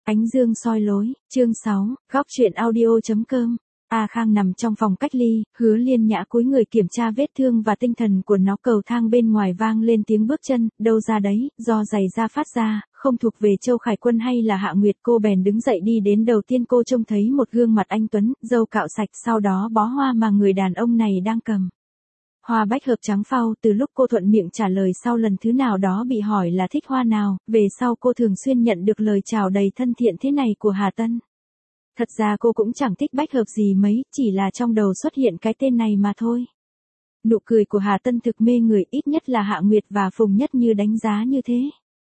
Ánh dương soi lối, chương 6, góc truyện audio.com. A Khang nằm trong phòng cách ly, Hứa Liên Nhã cúi người kiểm tra vết thương và tinh thần của nó. Cầu thang bên ngoài vang lên tiếng bước chân, đâu ra đấy, do giày da phát ra, không thuộc về Châu Khải Quân hay là Hạ Nguyệt. Cô bèn đứng dậy đi đến. Đầu tiên cô trông thấy một gương mặt anh tuấn, râu cạo sạch, sau đó bó hoa mà người đàn ông này đang cầm. Hoa bách hợp trắng phau. Từ lúc cô thuận miệng trả lời sau lần thứ nào đó bị hỏi là thích hoa nào, về sau cô thường xuyên nhận được lời chào đầy thân thiện thế này của Hà Tân. Thật ra cô cũng chẳng thích bách hợp gì mấy, chỉ là trong đầu xuất hiện cái tên này mà thôi. Nụ cười của Hà Tân thực mê người, ít nhất là Hạ Nguyệt và Phùng Nhất Như đánh giá như thế.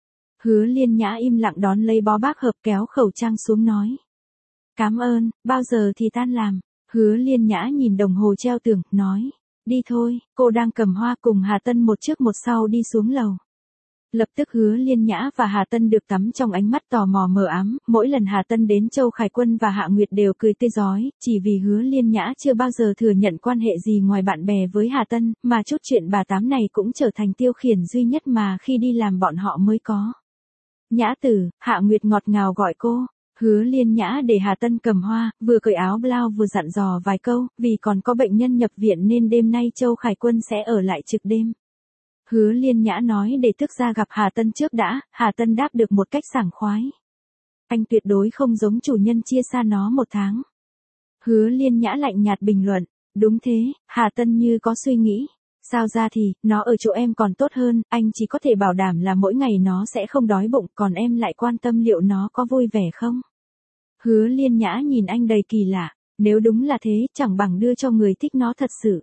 Hứa Liên Nhã im lặng đón lấy bó bác hợp, kéo khẩu trang xuống nói. Cảm ơn, bao giờ thì tan làm? Hứa Liên Nhã nhìn đồng hồ treo tường, nói. Đi thôi. Cô đang cầm hoa cùng Hà Tân một trước một sau đi xuống lầu. Lập tức Hứa Liên Nhã và Hà Tân được tắm trong ánh mắt tò mò mờ ám. Mỗi lần Hà Tân đến, Châu Khải Quân và Hạ Nguyệt đều cười tươi rói, chỉ vì Hứa Liên Nhã chưa bao giờ thừa nhận quan hệ gì ngoài bạn bè với Hà Tân, mà chút chuyện bà tám này cũng trở thành tiêu khiển duy nhất mà khi đi làm bọn họ mới có. Nhã tử, Hạ Nguyệt ngọt ngào gọi cô. Hứa Liên Nhã để Hà Tân cầm hoa, vừa cởi áo blau vừa dặn dò vài câu, vì còn có bệnh nhân nhập viện nên đêm nay Châu Khải Quân sẽ ở lại trực đêm. Hứa Liên Nhã nói để thức ra gặp Hà Tân trước đã. Hà Tân đáp được một cách sảng khoái. Anh tuyệt đối không giống chủ nhân chia xa nó 1 tháng. Hứa Liên Nhã lạnh nhạt bình luận. Đúng thế. Hà Tân như có suy nghĩ. Sao ra thì, nó ở chỗ em còn tốt hơn, anh chỉ có thể bảo đảm là mỗi ngày nó sẽ không đói bụng, còn em lại quan tâm liệu nó có vui vẻ không? Hứa Liên Nhã nhìn anh đầy kỳ lạ. Nếu đúng là thế, chẳng bằng đưa cho người thích nó thật sự.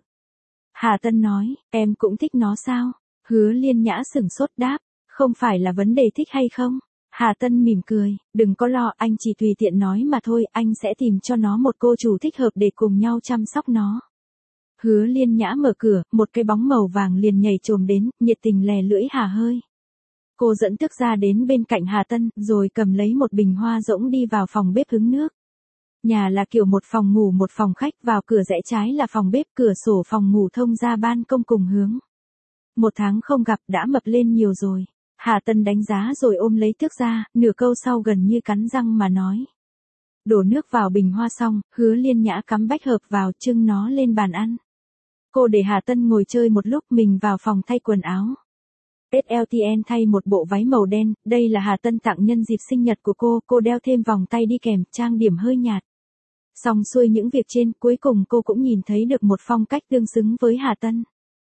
Hà Tân nói, em cũng thích nó sao? Hứa Liên Nhã sửng sốt đáp, không phải là vấn đề thích hay không. Hà Tân mỉm cười, đừng có lo, anh chỉ tùy tiện nói mà thôi, anh sẽ tìm cho nó một cô chủ thích hợp để cùng nhau chăm sóc nó. Hứa Liên Nhã mở cửa, một cái bóng màu vàng liền nhảy chồm đến, nhiệt tình lè lưỡi hà hơi. Cô dẫn thức ra đến bên cạnh Hà Tân, rồi cầm lấy một bình hoa rỗng đi vào phòng bếp hứng nước. Nhà là kiểu một phòng ngủ một phòng khách, vào cửa rẽ trái là phòng bếp, cửa sổ phòng ngủ thông ra ban công cùng hướng. 1 tháng không gặp đã mập lên nhiều rồi. Hà Tân đánh giá rồi ôm lấy thước ra, nửa câu sau gần như cắn răng mà nói. Đổ nước vào bình hoa xong, Hứa Liên Nhã cắm bách hợp vào, trưng nó lên bàn ăn. Cô để Hà Tân ngồi chơi một lúc, mình vào phòng thay quần áo. SLTN thay một bộ váy màu đen, đây là Hà Tân tặng nhân dịp sinh nhật của cô đeo thêm vòng tay đi kèm, trang điểm hơi nhạt. Xong xuôi những việc trên, cuối cùng cô cũng nhìn thấy được một phong cách tương xứng với Hà Tân.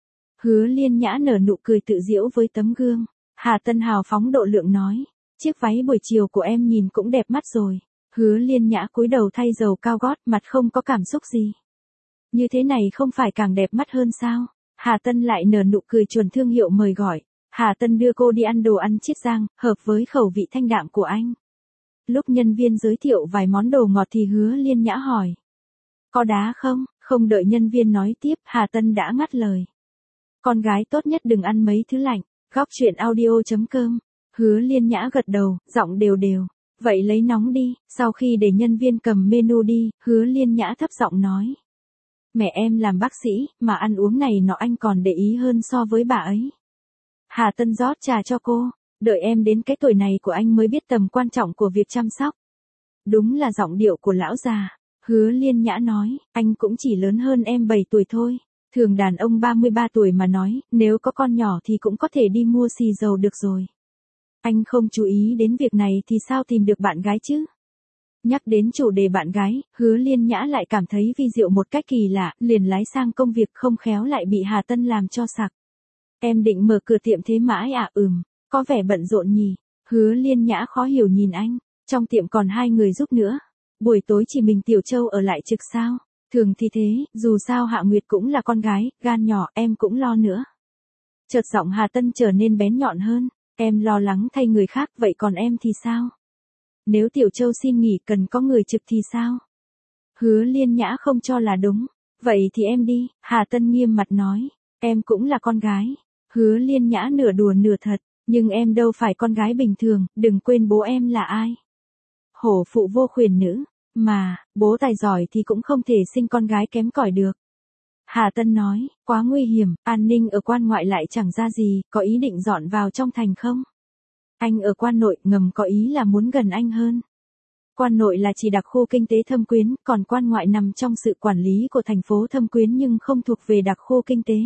Hứa Liên Nhã nở nụ cười tự giễu với tấm gương. Hà Tân hào phóng độ lượng nói, chiếc váy buổi chiều của em nhìn cũng đẹp mắt rồi. Hứa Liên Nhã cúi đầu thay dầu cao gót, mặt không có cảm xúc gì. Như thế này không phải càng đẹp mắt hơn sao? Hà Tân lại nở nụ cười chuẩn thương hiệu mời gọi. Hà Tân đưa cô đi ăn đồ ăn Chiết Giang, hợp với khẩu vị thanh đạm của anh. Lúc nhân viên giới thiệu vài món đồ ngọt thì Hứa Liên Nhã hỏi. Có đá không? Không đợi nhân viên nói tiếp, Hà Tân đã ngắt lời. Con gái tốt nhất đừng ăn mấy thứ lạnh. Góc truyện audio.com. Hứa Liên Nhã gật đầu, giọng đều đều. Vậy lấy nóng đi. Sau khi để nhân viên cầm menu đi, Hứa Liên Nhã thấp giọng nói. Mẹ em làm bác sĩ, mà ăn uống này nọ anh còn để ý hơn so với bà ấy. Hà Tân rót trà cho cô. Đợi em đến cái tuổi này của anh mới biết tầm quan trọng của việc chăm sóc. Đúng là giọng điệu của lão già. Hứa Liên Nhã nói, anh cũng chỉ lớn hơn em 7 tuổi thôi. Thường đàn ông 33 tuổi mà nói, nếu có con nhỏ thì cũng có thể đi mua xì dầu được rồi. Anh không chú ý đến việc này thì sao tìm được bạn gái chứ? Nhắc đến chủ đề bạn gái, Hứa Liên Nhã lại cảm thấy vi diệu một cách kỳ lạ, liền lái sang công việc, không khéo lại bị Hà Tân làm cho sặc. Em định mở cửa tiệm thế mãi à? Có vẻ bận rộn nhỉ? Hứa Liên Nhã khó hiểu nhìn anh, trong tiệm còn 2 người giúp nữa. Buổi tối chỉ mình Tiểu Châu ở lại trực sao? Thường thì thế, dù sao Hạ Nguyệt cũng là con gái, gan nhỏ, em cũng lo nữa. Chợt giọng Hà Tân trở nên bén nhọn hơn, em lo lắng thay người khác, vậy còn em thì sao? Nếu Tiểu Châu xin nghỉ cần có người trực thì sao? Hứa Liên Nhã không cho là đúng, vậy thì em đi. Hà Tân nghiêm mặt nói, em cũng là con gái. Hứa Liên Nhã nửa đùa nửa thật, nhưng em đâu phải con gái bình thường, đừng quên bố em là ai. Hổ phụ vô khuyển nữ. Mà, bố tài giỏi thì cũng không thể sinh con gái kém cỏi được. Hà Tân nói, quá nguy hiểm, an ninh ở quan ngoại lại chẳng ra gì, có ý định dọn vào trong thành không? Anh ở quan nội, ngầm có ý là muốn gần anh hơn. Quan nội là chỉ đặc khu kinh tế Thâm Quyến, còn quan ngoại nằm trong sự quản lý của thành phố Thâm Quyến nhưng không thuộc về đặc khu kinh tế.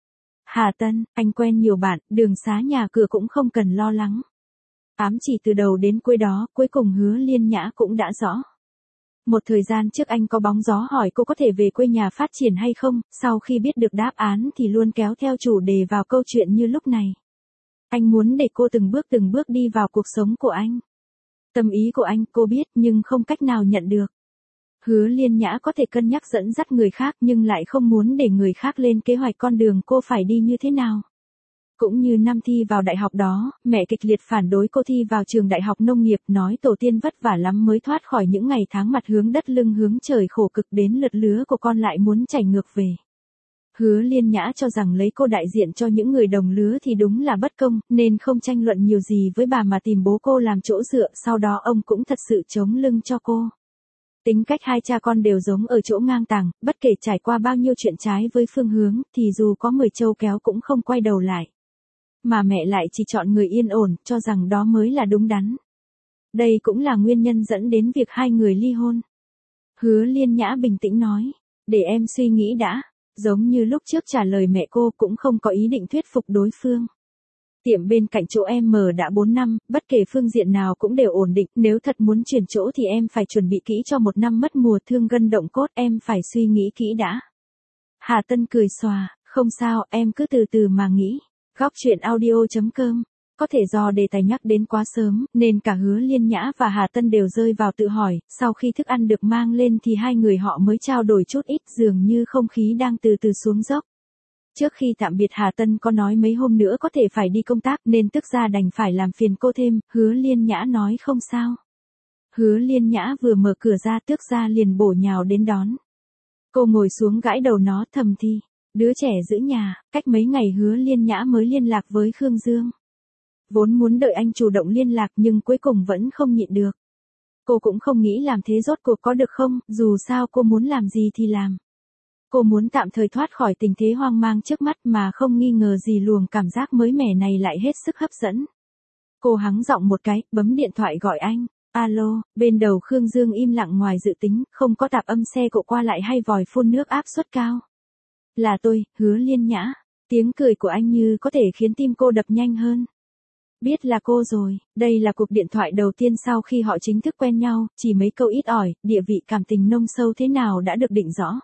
Hà Tân, anh quen nhiều bạn, đường xá nhà cửa cũng không cần lo lắng. Ám chỉ từ đầu đến cuối đó, cuối cùng Hứa Liên Nhã cũng đã rõ. Một thời gian trước anh có bóng gió hỏi cô có thể về quê nhà phát triển hay không, sau khi biết được đáp án thì luôn kéo theo chủ đề vào câu chuyện như lúc này. Anh muốn để cô từng bước đi vào cuộc sống của anh. Tâm ý của anh cô biết nhưng không cách nào nhận được. Hứa Liên Nhã có thể cân nhắc dẫn dắt người khác nhưng lại không muốn để người khác lên kế hoạch con đường cô phải đi như thế nào. Cũng như năm thi vào đại học đó, mẹ kịch liệt phản đối cô thi vào trường đại học nông nghiệp, nói tổ tiên vất vả lắm mới thoát khỏi những ngày tháng mặt hướng đất lưng hướng trời khổ cực, đến lượt lứa của con lại muốn chảy ngược về. Hứa Liên Nhã cho rằng lấy cô đại diện cho những người đồng lứa thì đúng là bất công, nên không tranh luận nhiều gì với bà mà tìm bố cô làm chỗ dựa, sau đó ông cũng thật sự chống lưng cho cô. Tính cách hai cha con đều giống ở chỗ ngang tàng, bất kể trải qua bao nhiêu chuyện trái với phương hướng, thì dù có 10 trâu kéo cũng không quay đầu lại. Mà mẹ lại chỉ chọn người yên ổn, cho rằng đó mới là đúng đắn. Đây cũng là nguyên nhân dẫn đến việc hai người ly hôn. Hứa Liên Nhã bình tĩnh nói, để em suy nghĩ đã. Giống như lúc trước trả lời mẹ cô cũng không có ý định thuyết phục đối phương. Tiệm bên cạnh chỗ em mở đã 4 năm, bất kể phương diện nào cũng đều ổn định, nếu thật muốn chuyển chỗ thì em phải chuẩn bị kỹ cho 1 năm mất mùa thương gân động cốt, em phải suy nghĩ kỹ đã. Hà Tân cười xòa, không sao, em cứ từ từ mà nghĩ. Góc truyện audio.com. Có thể do đề tài nhắc đến quá sớm, nên cả Hứa Liên Nhã và Hà Tân đều rơi vào tự hỏi, sau khi thức ăn được mang lên thì hai người họ mới trao đổi chút ít, dường như không khí đang từ từ xuống dốc. Trước khi tạm biệt Hà Tân có nói mấy hôm nữa có thể phải đi công tác nên tức ra đành phải làm phiền cô thêm, Hứa Liên Nhã nói không sao. Hứa Liên Nhã vừa mở cửa ra tước ra liền bổ nhào đến đón. Cô ngồi xuống gãi đầu nó thầm thì, đứa trẻ giữ nhà, cách mấy ngày Hứa Liên Nhã mới liên lạc với Khương Dương. Vốn muốn đợi anh chủ động liên lạc nhưng cuối cùng vẫn không nhịn được. Cô cũng không nghĩ làm thế rốt cuộc có được không, dù sao cô muốn làm gì thì làm. Cô muốn tạm thời thoát khỏi tình thế hoang mang trước mắt mà không nghi ngờ gì luồng cảm giác mới mẻ này lại hết sức hấp dẫn. Cô hắng giọng một cái, bấm điện thoại gọi anh. Alo, bên đầu Khương Dương im lặng ngoài dự tính, không có tạp âm xe cộ qua lại hay vòi phun nước áp suất cao. Là tôi, Hứa Liên Nhã. Tiếng cười của anh như có thể khiến tim cô đập nhanh hơn. Biết là cô rồi, đây là cuộc điện thoại đầu tiên sau khi họ chính thức quen nhau, chỉ mấy câu ít ỏi, địa vị cảm tình nông sâu thế nào đã được định rõ.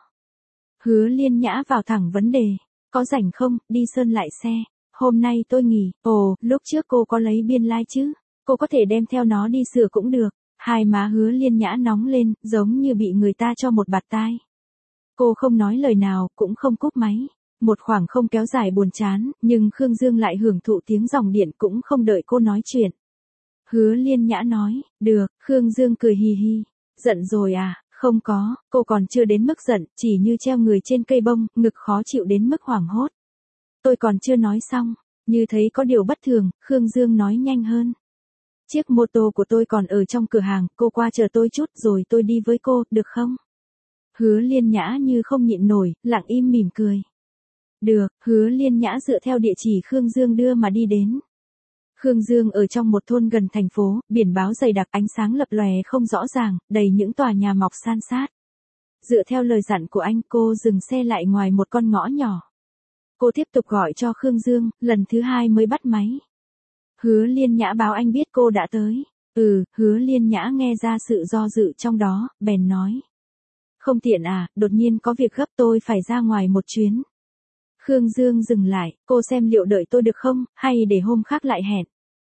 Hứa Liên Nhã vào thẳng vấn đề, có rảnh không, đi sơn lại xe, hôm nay tôi nghỉ, ồ, lúc trước cô có lấy biên lai chứ, cô có thể đem theo nó đi sửa cũng được, hai má Hứa Liên Nhã nóng lên, giống như bị người ta cho một bạt tai. Cô không nói lời nào, cũng không cúp máy. Một khoảng không kéo dài buồn chán, nhưng Khương Dương lại hưởng thụ tiếng dòng điện cũng không đợi cô nói chuyện. Hứa Liên Nhã nói, được, Khương Dương cười hì hì. Giận rồi à, không có, cô còn chưa đến mức giận, chỉ như treo người trên cây bông, ngực khó chịu đến mức hoảng hốt. Tôi còn chưa nói xong, như thấy có điều bất thường, Khương Dương nói nhanh hơn. Chiếc mô tô của tôi còn ở trong cửa hàng, cô qua chờ tôi chút rồi tôi đi với cô, được không? Hứa Liên Nhã như không nhịn nổi, lặng im mỉm cười. Được, Hứa Liên Nhã dựa theo địa chỉ Khương Dương đưa mà đi đến. Khương Dương ở trong một thôn gần thành phố, biển báo dày đặc ánh sáng lập lòe không rõ ràng, đầy những tòa nhà mọc san sát. Dựa theo lời dặn của anh cô dừng xe lại ngoài một con ngõ nhỏ. Cô tiếp tục gọi cho Khương Dương, lần thứ 2 mới bắt máy. Hứa Liên Nhã báo anh biết cô đã tới. Hứa Liên Nhã nghe ra sự do dự trong đó, bèn nói. Không tiện à, đột nhiên có việc gấp tôi phải ra ngoài một chuyến. Khương Dương dừng lại, cô xem liệu đợi tôi được không, hay để hôm khác lại hẹn.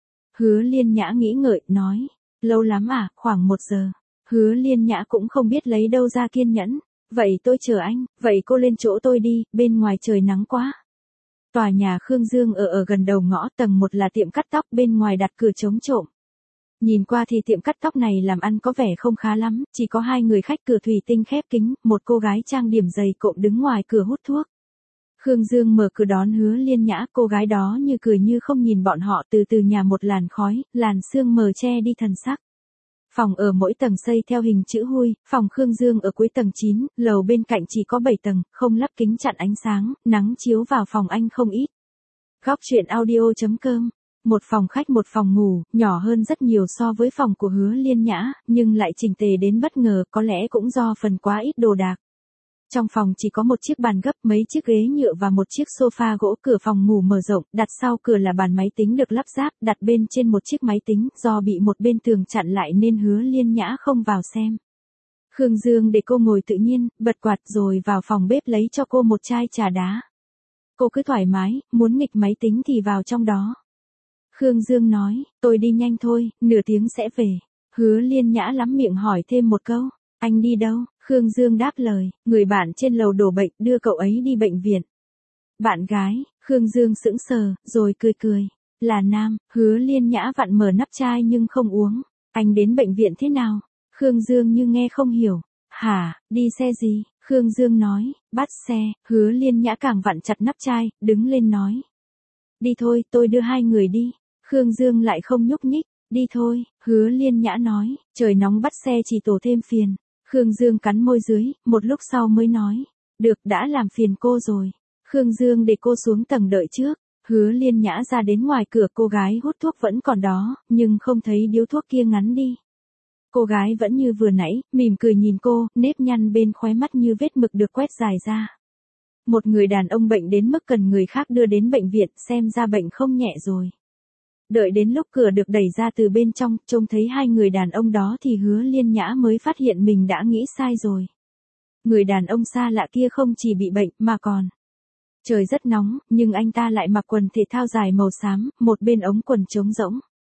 Hứa Liên Nhã nghĩ ngợi, nói, lâu lắm à, khoảng 1 giờ. Hứa Liên Nhã cũng không biết lấy đâu ra kiên nhẫn. Vậy tôi chờ anh, vậy cô lên chỗ tôi đi, bên ngoài trời nắng quá. Tòa nhà Khương Dương ở gần đầu ngõ, tầng 1 là tiệm cắt tóc, bên ngoài đặt cửa chống trộm. Nhìn qua thì tiệm cắt tóc này làm ăn có vẻ không khá lắm, chỉ có 2 người khách, cửa thủy tinh khép kín, một cô gái trang điểm dày cộm đứng ngoài cửa hút thuốc. Khương Dương mở cửa đón Hứa Liên Nhã, cô gái đó như cười như không nhìn bọn họ, từ từ nhả một làn khói, làn sương mờ che đi thần sắc. Phòng ở mỗi tầng xây theo hình chữ huy, phòng Khương Dương ở cuối tầng 9, lầu bên cạnh chỉ có 7 tầng, không lắp kính chặn ánh sáng, nắng chiếu vào phòng anh không ít. Góc truyện audio.com Một phòng khách một phòng ngủ, nhỏ hơn rất nhiều so với phòng của Hứa Liên Nhã, nhưng lại chỉnh tề đến bất ngờ, có lẽ cũng do phần quá ít đồ đạc. Trong phòng chỉ có một chiếc bàn gấp, mấy chiếc ghế nhựa và một chiếc sofa gỗ. Cửa phòng ngủ mở rộng, đặt sau cửa là bàn máy tính được lắp ráp, đặt bên trên một chiếc máy tính, do bị một bên tường chặn lại nên Hứa Liên Nhã không vào xem. Khương Dương để cô ngồi tự nhiên, bật quạt rồi vào phòng bếp lấy cho cô một chai trà đá. Cô cứ thoải mái, muốn nghịch máy tính thì vào trong đó. Khương Dương nói, tôi đi nhanh thôi, nửa tiếng sẽ về. Hứa Liên Nhã lắm miệng hỏi thêm một câu, anh đi đâu? Khương Dương đáp lời, người bạn trên lầu đổ bệnh, đưa cậu ấy đi bệnh viện. Bạn gái? Khương Dương sững sờ, rồi cười cười. Là nam. Hứa Liên Nhã vặn mở nắp chai nhưng không uống. Anh đến bệnh viện thế nào? Khương Dương như nghe không hiểu. Hả, đi xe gì? Khương Dương nói, bắt xe. Hứa Liên Nhã càng vặn chặt nắp chai, đứng lên nói. Đi thôi, tôi đưa hai người đi. Khương Dương lại không nhúc nhích. Đi thôi, Hứa Liên Nhã nói, trời nóng bắt xe chỉ tổ thêm phiền. Khương Dương cắn môi dưới, một lúc sau mới nói, được, đã làm phiền cô rồi. Khương Dương để cô xuống tầng đợi trước. Hứa Liên Nhã ra đến ngoài cửa, cô gái hút thuốc vẫn còn đó, nhưng không thấy điếu thuốc kia ngắn đi. Cô gái vẫn như vừa nãy, mỉm cười nhìn cô, nếp nhăn bên khóe mắt như vết mực được quét dài ra. Một người đàn ông bệnh đến mức cần người khác đưa đến bệnh viện, xem ra bệnh không nhẹ rồi. Đợi đến lúc cửa được đẩy ra từ bên trong, trông thấy hai người đàn ông đó thì Hứa Liên Nhã mới phát hiện mình đã nghĩ sai rồi. Người đàn ông xa lạ kia không chỉ bị bệnh mà còn. Trời rất nóng, nhưng anh ta lại mặc quần thể thao dài màu xám, một bên ống quần trống rỗng.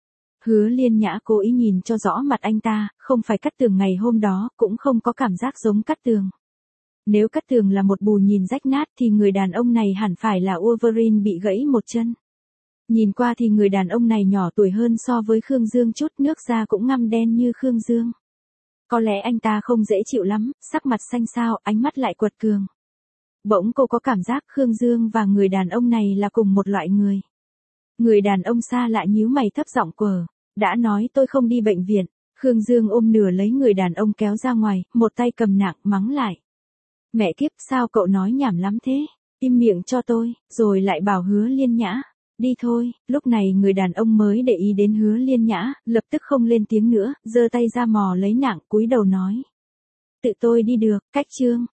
Hứa Liên Nhã cố ý nhìn cho rõ mặt anh ta, không phải Cát Tường ngày hôm đó, cũng không có cảm giác giống Cát Tường. Nếu Cát Tường là một bù nhìn rách nát thì người đàn ông này hẳn phải là Wolverine bị gãy một chân. Nhìn qua thì người đàn ông này nhỏ tuổi hơn so với Khương Dương chút, nước da cũng ngăm đen như Khương Dương. Có lẽ anh ta không dễ chịu lắm, sắc mặt xanh xao, ánh mắt lại quật cường. Bỗng cô có cảm giác Khương Dương và người đàn ông này là cùng một loại người. Người đàn ông xa lạ nhíu mày thấp giọng quở, đã nói tôi không đi bệnh viện. Khương Dương ôm nửa lấy người đàn ông kéo ra ngoài, một tay cầm nạng mắng lại. Mẹ kiếp, sao cậu nói nhảm lắm thế, im miệng cho tôi, rồi lại bảo Hứa Liên Nhã. Đi thôi. Lúc này người đàn ông mới để ý đến Hứa Liên Nhã, lập tức không lên tiếng nữa, giơ tay ra mò lấy nạng, cúi đầu nói. Tự tôi đi được, cách chương.